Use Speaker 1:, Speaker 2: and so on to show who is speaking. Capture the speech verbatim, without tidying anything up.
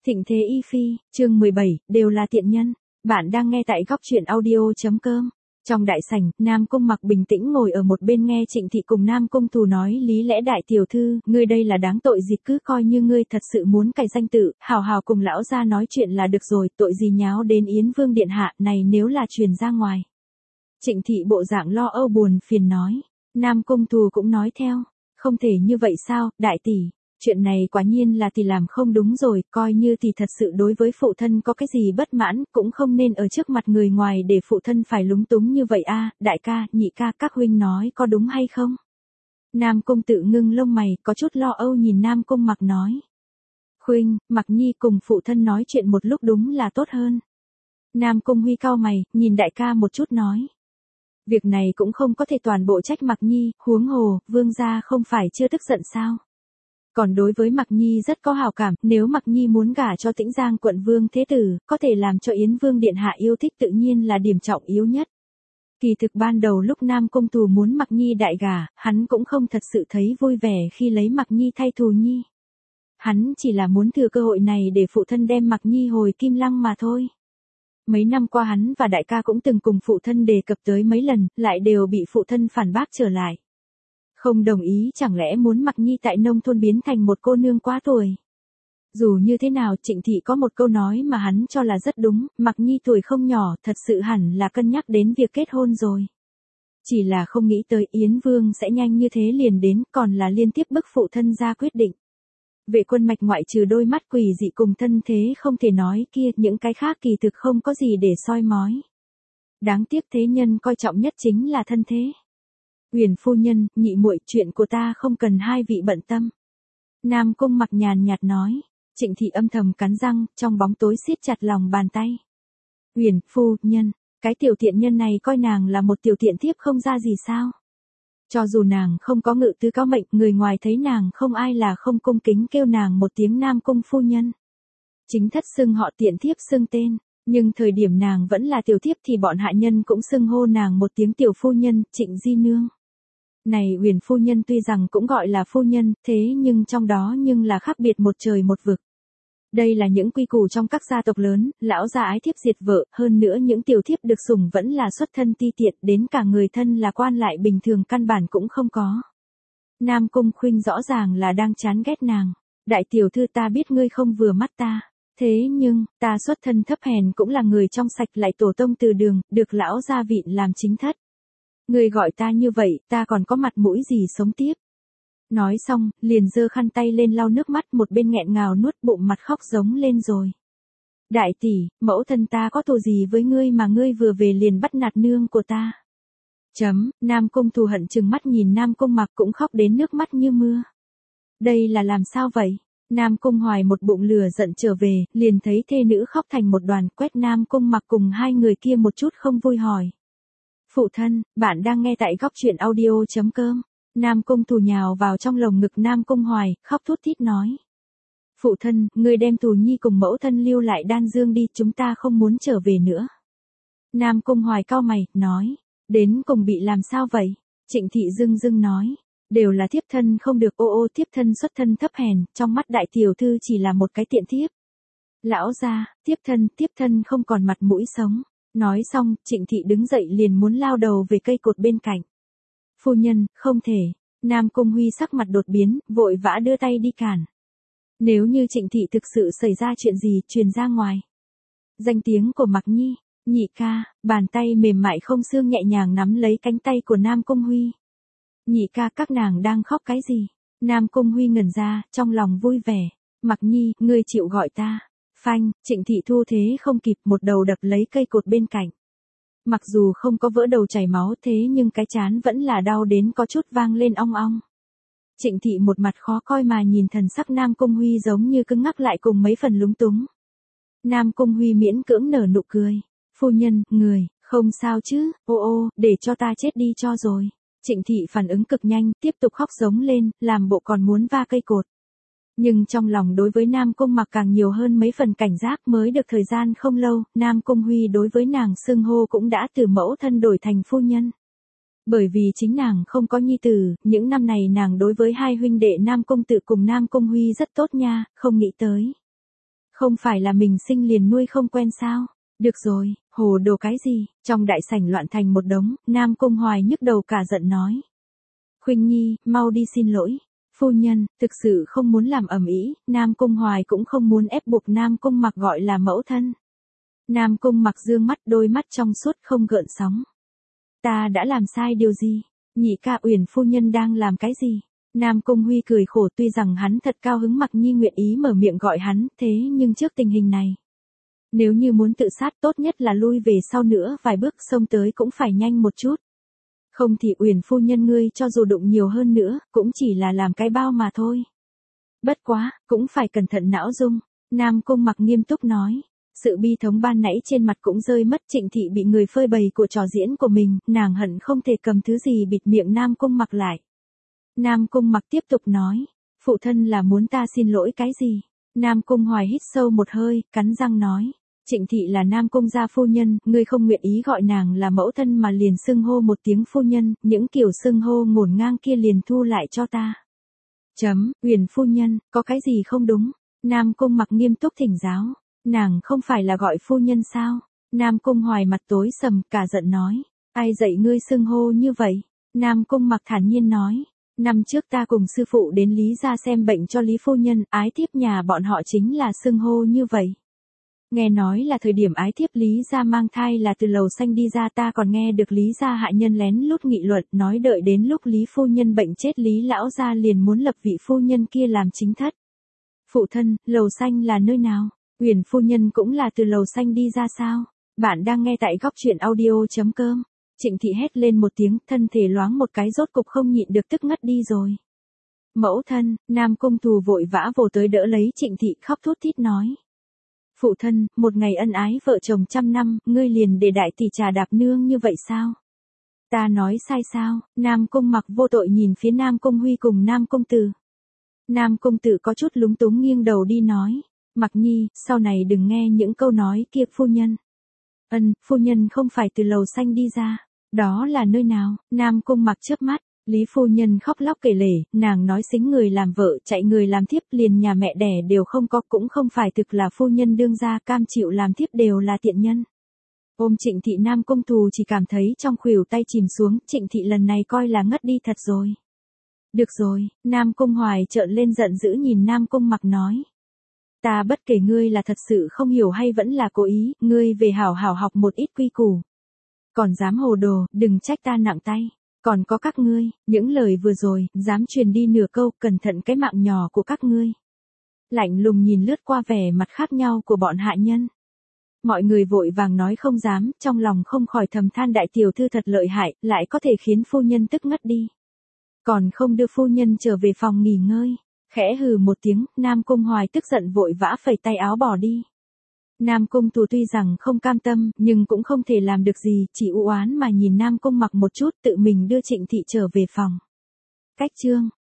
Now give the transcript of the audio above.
Speaker 1: Thịnh thế y phi, chương mười bảy, đều là tiện nhân. Bạn đang nghe tại góc truyện audio.com. Trong đại sảnh, Nam Cung Mặc bình tĩnh ngồi ở một bên nghe Trịnh Thị cùng Nam Cung Thù nói lý lẽ. Đại tiểu thư, ngươi đây là đáng tội gì, cứ coi như ngươi thật sự muốn cày danh tự, hào hào cùng lão gia nói chuyện là được rồi, tội gì nháo đến Yến Vương điện hạ này nếu là truyền ra ngoài. Trịnh Thị bộ dạng lo âu buồn phiền nói. Nam Cung Thù cũng nói theo, không thể như vậy sao, đại tỷ. Chuyện này quả nhiên là tỷ làm không đúng rồi, coi như tỷ thật sự đối với phụ thân có cái gì bất mãn, cũng không nên ở trước mặt người ngoài để phụ thân phải lúng túng như vậy a. Đại ca, nhị ca, các huynh nói có đúng hay không? Nam Cung Tự ngưng lông mày, có chút lo âu nhìn Nam Cung Mặc nói. Huynh, Mặc Nhi cùng phụ thân nói chuyện một lúc đúng là tốt hơn. Nam Cung Huy cau mày, nhìn đại ca một chút nói. Việc này cũng không có thể toàn bộ trách Mặc Nhi, huống hồ, vương gia không phải chưa tức giận sao? Còn đối với Mặc Nhi rất có hào cảm, nếu Mặc Nhi muốn gả cho Tĩnh Giang quận vương thế tử, có thể làm cho Yến Vương điện hạ yêu thích tự nhiên là điểm trọng yếu nhất. Kỳ thực ban đầu lúc Nam Cung Thù muốn Mặc Nhi đại gả, hắn cũng không thật sự thấy vui vẻ khi lấy Mặc Nhi thay Thù Nhi. Hắn chỉ là muốn thừa cơ hội này để phụ thân đem Mặc Nhi hồi Kim Lăng mà thôi. Mấy năm qua hắn và đại ca cũng từng cùng phụ thân đề cập tới mấy lần, lại đều bị phụ thân phản bác trở lại. Không đồng ý, chẳng lẽ muốn Mặc Nhi tại nông thôn biến thành một cô nương quá tuổi. Dù như thế nào, Trịnh Thị có một câu nói mà hắn cho là rất đúng, Mặc Nhi tuổi không nhỏ, thật sự hẳn là cân nhắc đến việc kết hôn rồi. Chỉ là không nghĩ tới Yến Vương sẽ nhanh như thế liền đến, còn là liên tiếp bức phụ thân ra quyết định. Vệ Quân mạch ngoại trừ đôi mắt quỷ dị cùng thân thế không thể nói kia, những cái khác kỳ thực không có gì để soi mói. Đáng tiếc thế nhân coi trọng nhất chính là thân thế. Huyền phu nhân, nhị muội, chuyện của ta không cần hai vị bận tâm. Nam Cung Mặc nhàn nhạt nói. Trịnh Thị âm thầm cắn răng, trong bóng tối siết chặt lòng bàn tay. Huyền phu nhân, cái tiểu tiện nhân này coi nàng là một tiểu tiện thiếp không ra gì sao? Cho dù nàng không có ngự tứ cao mệnh, người ngoài thấy nàng không ai là không cung kính kêu nàng một tiếng Nam Cung phu nhân. Chính thất xưng họ, tiện thiếp xưng tên. Nhưng thời điểm nàng vẫn là tiểu thiếp thì bọn hạ nhân cũng xưng hô nàng một tiếng tiểu phu nhân, Trịnh di nương. Này Huyền phu nhân tuy rằng cũng gọi là phu nhân, thế nhưng trong đó nhưng là khác biệt một trời một vực. Đây là những quy củ trong các gia tộc lớn, lão gia ái thiếp diệt vợ, hơn nữa những tiểu thiếp được sủng vẫn là xuất thân ti tiện, đến cả người thân là quan lại bình thường căn bản cũng không có. Nam Cung Khuynh rõ ràng là đang chán ghét nàng. Đại tiểu thư, ta biết ngươi không vừa mắt ta. Thế nhưng, ta xuất thân thấp hèn cũng là người trong sạch, lại tổ tông từ đường, được lão gia vịn làm chính thất. Ngươi gọi ta như vậy, ta còn có mặt mũi gì sống tiếp. Nói xong, liền giơ khăn tay lên lau nước mắt, một bên nghẹn ngào nuốt bụng mặt khóc giống lên rồi. Đại tỷ, mẫu thân ta có thù gì với ngươi mà ngươi vừa về liền bắt nạt nương của ta. Chấm, Nam Cung Thù hận chừng mắt nhìn Nam Cung Mặc cũng khóc đến nước mắt như mưa. Đây là làm sao vậy? Nam Cung Hoài một bụng lửa giận trở về, liền thấy thê nữ khóc thành một đoàn, quét Nam Cung Mặc cùng hai người kia một chút không vui hỏi. Phụ thân, bạn đang nghe tại góc truyện audio.com. Nam Cung Thù nhào vào trong lồng ngực Nam Cung Hoài, khóc thút thít nói. Phụ thân, ngươi đem Thù Nhi cùng mẫu thân lưu lại Đan Dương đi, chúng ta không muốn trở về nữa. Nam Cung Hoài cau mày, nói. Đến cùng bị làm sao vậy? Trịnh Thị dưng dưng nói. Đều là thiếp thân không được, ô ô, thiếp thân xuất thân thấp hèn, trong mắt đại tiểu thư chỉ là một cái tiện thiếp. Lão gia, thiếp thân, thiếp thân không còn mặt mũi sống. Nói xong, Trịnh Thị đứng dậy liền muốn lao đầu về cây cột bên cạnh. Phu nhân, không thể. Nam Cung Huy sắc mặt đột biến, vội vã đưa tay đi cản. Nếu như Trịnh Thị thực sự xảy ra chuyện gì, truyền ra ngoài. Danh tiếng của Mặc Nhi, nhị ca, bàn tay mềm mại không xương nhẹ nhàng nắm lấy cánh tay của Nam Cung Huy. Nhị ca, các nàng đang khóc cái gì? Nam Cung Huy ngẩn ra, trong lòng vui vẻ. Mặc Nhi, ngươi chịu gọi ta. Phanh, Trịnh Thị thu thế không kịp, một đầu đập lấy cây cột bên cạnh. Mặc dù không có vỡ đầu chảy máu, thế nhưng cái chán vẫn là đau đến có chút vang lên ong ong. Trịnh Thị một mặt khó coi mà nhìn thần sắc Nam Cung Huy giống như cứng ngắc lại cùng mấy phần lúng túng. Nam Cung Huy miễn cưỡng nở nụ cười. Phu nhân, người, không sao chứ, ô ô, để cho ta chết đi cho rồi. Trịnh Thị phản ứng cực nhanh, tiếp tục khóc giống lên, làm bộ còn muốn va cây cột. Nhưng trong lòng đối với Nam Cung Mặc càng nhiều hơn mấy phần cảnh giác. Mới được thời gian không lâu, Nam Cung Huy đối với nàng xưng hô cũng đã từ mẫu thân đổi thành phu nhân. Bởi vì chính nàng không có nhi tử, những năm này nàng đối với hai huynh đệ Nam Cung Tự cùng Nam Cung Huy rất tốt nha, không nghĩ tới. Không phải là mình sinh liền nuôi không quen sao? Được rồi, hồ đồ cái gì? Trong đại sảnh loạn thành một đống, Nam Cung Hoài nhức đầu cả giận nói. Khuynh Nhi, mau đi xin lỗi. Phu nhân, thực sự không muốn làm ầm ĩ, Nam Cung Hoài cũng không muốn ép buộc Nam Cung Mặc gọi là mẫu thân. Nam Cung Mặc dương mắt, đôi mắt trong suốt không gợn sóng. Ta đã làm sai điều gì? Nhị ca, Uyển phu nhân đang làm cái gì? Nam Cung Huy cười khổ, tuy rằng hắn thật cao hứng Mặc Nhi nguyện ý mở miệng gọi hắn, thế nhưng trước tình hình này, nếu như muốn tự sát tốt nhất là lui về sau nữa vài bước, xông tới cũng phải nhanh một chút. Không thì Uyển phu nhân ngươi cho dù đụng nhiều hơn nữa, cũng chỉ là làm cái bao mà thôi. Bất quá, cũng phải cẩn thận não dung. Nam Cung Mặc nghiêm túc nói. Sự bi thống ban nãy trên mặt cũng rơi mất. Trịnh thị bị người phơi bày của trò diễn của mình, nàng hận không thể cầm thứ gì bịt miệng Nam Cung Mặc lại. Nam Cung Mặc tiếp tục nói. Phụ thân là muốn ta xin lỗi cái gì? Nam Cung Hoài hít sâu một hơi, cắn răng nói. Trịnh thị là Nam Cung gia phu nhân, ngươi không nguyện ý gọi nàng là mẫu thân mà liền xưng hô một tiếng phu nhân, những kiểu xưng hô ngổn ngang kia liền thu lại cho ta. Chấm, Uyển phu nhân, có cái gì không đúng? Nam Cung Mặc nghiêm túc thỉnh giáo. Nàng không phải là gọi phu nhân sao? Nam Cung Hoài mặt tối sầm, cả giận nói. Ai dạy ngươi xưng hô như vậy? Nam Cung Mặc thản nhiên nói. Năm trước ta cùng sư phụ đến Lý gia xem bệnh cho Lý phu nhân, ái thiếp nhà bọn họ chính là xưng hô như vậy. Nghe nói là thời điểm ái thiếp Lý gia mang thai là từ lầu xanh đi ra, ta còn nghe được Lý gia hạ nhân lén lút nghị luận, nói đợi đến lúc Lý phu nhân bệnh chết Lý lão gia liền muốn lập vị phu nhân kia làm chính thất. Phụ thân, lầu xanh là nơi nào? Uyển phu nhân cũng là từ lầu xanh đi ra sao? Bạn đang nghe tại góc truyện audio chấm com. Trịnh thị hét lên một tiếng, thân thể loáng một cái, rốt cục không nhịn được tức ngất đi rồi. Mẫu thân, Nam Cung Thù vội vã vồ tới đỡ lấy Trịnh thị, khóc thút thít nói. Phụ thân, một ngày ân ái vợ chồng trăm năm, ngươi liền để đại tỷ trà đạp nương như vậy sao? Ta nói sai sao? Nam Cung Mặc vô tội nhìn phía Nam Cung Huy cùng Nam Cung Tử. Nam Cung Tử có chút lúng túng nghiêng đầu đi nói. Mặc Nhi, sau này đừng nghe những câu nói kia. Phu nhân. Ân, phu nhân không phải từ lầu xanh đi ra. Đó là nơi nào? Nam Cung Mặc chớp mắt. Lý phu nhân khóc lóc kể lể, nàng nói xính người làm vợ, chạy người làm thiếp, liền nhà mẹ đẻ đều không có, cũng không phải thực là phu nhân đương gia, cam chịu làm thiếp đều là tiện nhân. Ôm Trịnh thị, Nam Cung Thù chỉ cảm thấy trong khuỷu tay chìm xuống, Trịnh thị lần này coi là ngất đi thật rồi. Được rồi, Nam Cung Hoài trợn lên giận dữ nhìn Nam Cung Mặc nói. Ta bất kể ngươi là thật sự không hiểu hay vẫn là cố ý, ngươi về hảo hảo học một ít quy củ. Còn dám hồ đồ, đừng trách ta nặng tay. Còn có các ngươi, những lời vừa rồi, dám truyền đi nửa câu, cẩn thận cái mạng nhỏ của các ngươi. Lạnh lùng nhìn lướt qua vẻ mặt khác nhau của bọn hạ nhân. Mọi người vội vàng nói không dám, trong lòng không khỏi thầm than đại tiểu thư thật lợi hại, lại có thể khiến phu nhân tức ngất đi. Còn không đưa phu nhân trở về phòng nghỉ ngơi. Khẽ hừ một tiếng, Nam Cung Hoài tức giận vội vã phẩy tay áo bỏ đi. Nam Cung Thù tuy rằng không cam tâm, nhưng cũng không thể làm được gì, chỉ u oán mà nhìn Nam Cung Mặc một chút, tự mình đưa Trịnh thị trở về phòng. Cách chương